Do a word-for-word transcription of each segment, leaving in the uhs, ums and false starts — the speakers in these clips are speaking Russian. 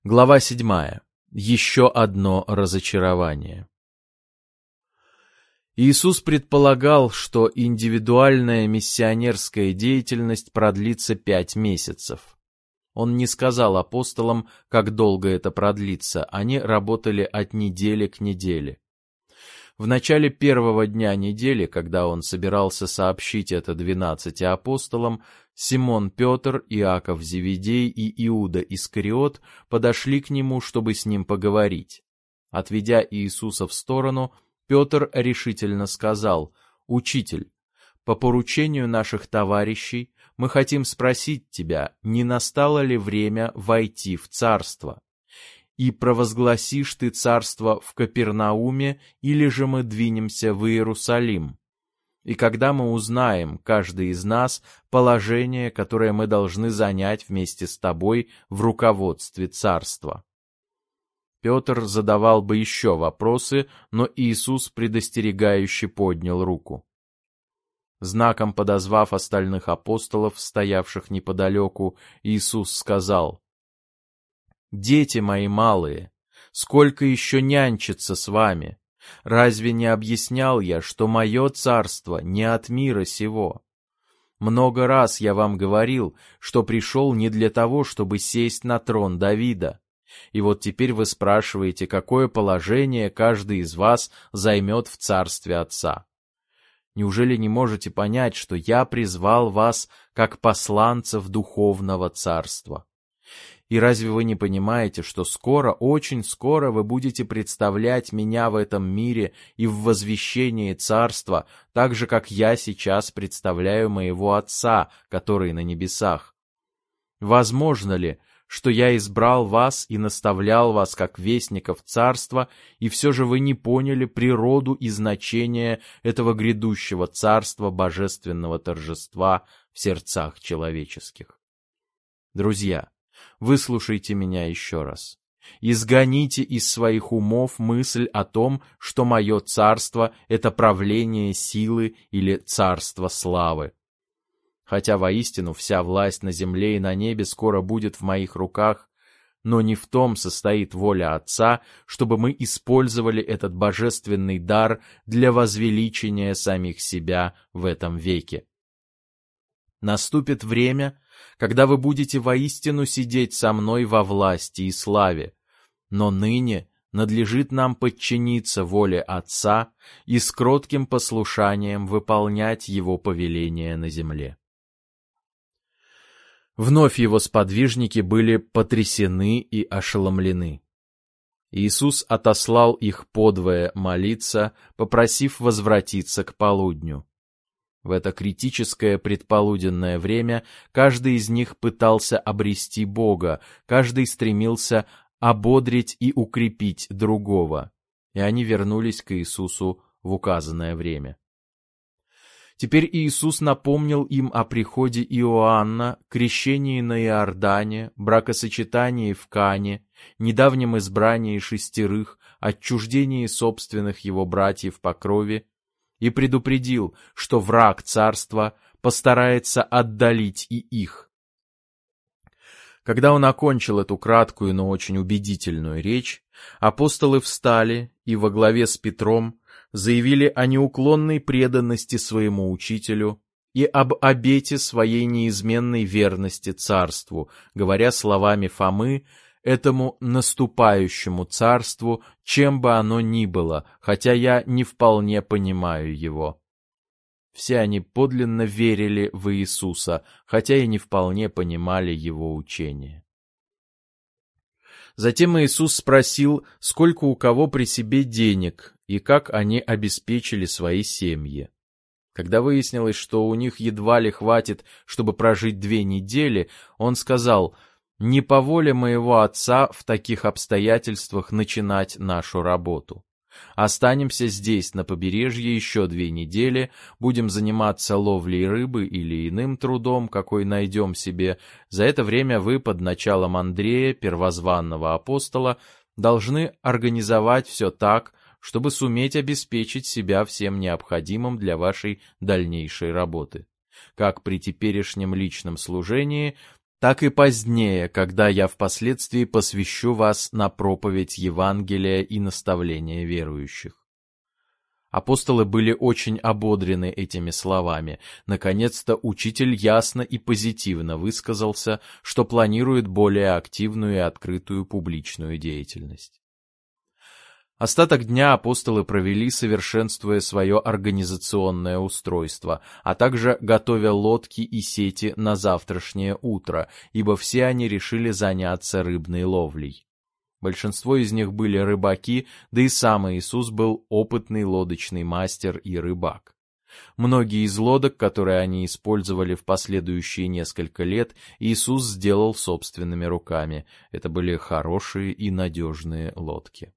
Глава седьмая. Еще одно разочарование. Иисус предполагал, что индивидуальная миссионерская деятельность продлится пять месяцев. Он не сказал апостолам, как долго это продлится, они работали от недели к неделе. В начале первого дня недели, когда он собирался сообщить это двенадцати апостолам, Симон Петр, Иаков Зеведей и Иуда Искариот подошли к нему, чтобы с ним поговорить. Отведя Иисуса в сторону, Петр решительно сказал: «Учитель, по поручению наших товарищей мы хотим спросить тебя, не настало ли время войти в царство? И провозгласишь ты царство в Капернауме, или же мы двинемся в Иерусалим? И когда мы узнаем, каждый из нас, положение, которое мы должны занять вместе с тобой в руководстве царства?» Петр задавал бы еще вопросы, но Иисус предостерегающе поднял руку. Знаком подозвав остальных апостолов, стоявших неподалеку, Иисус сказал: «Дети мои малые, сколько еще нянчиться с вами? Разве не объяснял я, что мое царство не от мира сего? Много раз я вам говорил, что пришел не для того, чтобы сесть на трон Давида. И вот теперь вы спрашиваете, какое положение каждый из вас займет в царстве Отца. Неужели не можете понять, что я призвал вас как посланцев духовного царства? И разве вы не понимаете, что скоро, очень скоро вы будете представлять меня в этом мире и в возвещении царства, так же, как я сейчас представляю моего Отца, который на небесах? Возможно ли, что я избрал вас и наставлял вас как вестников царства, и все же вы не поняли природу и значение этого грядущего царства божественного торжества в сердцах человеческих? Друзья, выслушайте меня еще раз. Изгоните из своих умов мысль о том, что мое царство — это правление силы или царство славы. Хотя воистину вся власть на земле и на небе скоро будет в моих руках, но не в том состоит воля Отца, чтобы мы использовали этот божественный дар для возвеличения самих себя в этом веке. Наступит время, когда вы будете воистину сидеть со мной во власти и славе, но ныне надлежит нам подчиниться воле Отца и с кротким послушанием выполнять Его повеления на земле». Вновь его сподвижники были потрясены и ошеломлены. Иисус отослал их подвое молиться, попросив возвратиться к полудню. В это критическое предполуденное время каждый из них пытался обрести Бога, каждый стремился ободрить и укрепить другого, и они вернулись к Иисусу в указанное время. Теперь Иисус напомнил им о приходе Иоанна, крещении на Иордане, бракосочетании в Кане, недавнем избрании шестерых, отчуждении собственных его братьев по крови, и предупредил, что враг царства постарается отдалить и их. Когда он окончил эту краткую, но очень убедительную речь, апостолы встали и во главе с Петром заявили о неуклонной преданности своему учителю и об обете своей неизменной верности царству, говоря словами Фомы, этому наступающему царству, чем бы оно ни было, хотя я не вполне понимаю его. Все они подлинно верили в Иисуса, хотя и не вполне понимали его учение. Затем Иисус спросил, сколько у кого при себе денег и как они обеспечили свои семьи. Когда выяснилось, что у них едва ли хватит, чтобы прожить две недели, он сказал: «Не по воле моего Отца в таких обстоятельствах начинать нашу работу. Останемся здесь, на побережье, еще две недели, будем заниматься ловлей рыбы или иным трудом, какой найдем себе. За это время вы под началом Андрея, первозванного апостола, должны организовать все так, чтобы суметь обеспечить себя всем необходимым для вашей дальнейшей работы. Как при теперешнем личном служении, так и позднее, когда я впоследствии посвящу вас на проповедь Евангелия и наставление верующих». Апостолы были очень ободрены этими словами. Наконец-то учитель ясно и позитивно высказался, что планирует более активную и открытую публичную деятельность. Остаток дня апостолы провели, совершенствуя свое организационное устройство, а также готовя лодки и сети на завтрашнее утро, ибо все они решили заняться рыбной ловлей. Большинство из них были рыбаки, да и сам Иисус был опытный лодочный мастер и рыбак. Многие из лодок, которые они использовали в последующие несколько лет, Иисус сделал собственными руками. Это были хорошие и надежные лодки.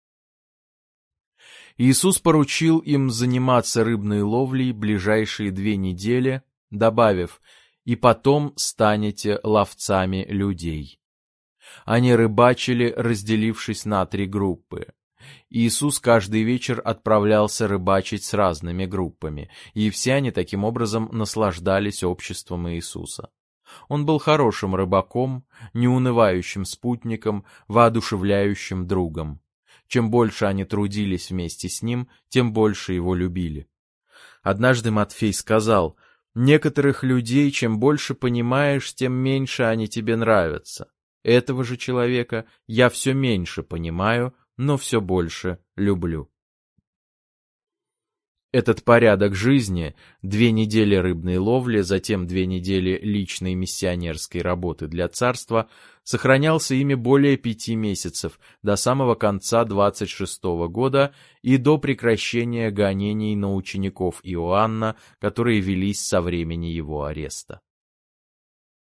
Иисус поручил им заниматься рыбной ловлей ближайшие две недели, добавив: «И потом станете ловцами людей». Они рыбачили, разделившись на три группы. Иисус каждый вечер отправлялся рыбачить с разными группами, и все они таким образом наслаждались обществом Иисуса. Он был хорошим рыбаком, неунывающим спутником, воодушевляющим другом. Чем больше они трудились вместе с ним, тем больше его любили. Однажды Матфей сказал: «Некоторых людей, чем больше понимаешь, тем меньше они тебе нравятся. Этого же человека я все меньше понимаю, но все больше люблю». Этот порядок жизни, две недели рыбной ловли, затем две недели личной миссионерской работы для царства, сохранялся ими более пяти месяцев, до самого конца двадцать шестого года и до прекращения гонений на учеников Иоанна, которые велись со времени его ареста.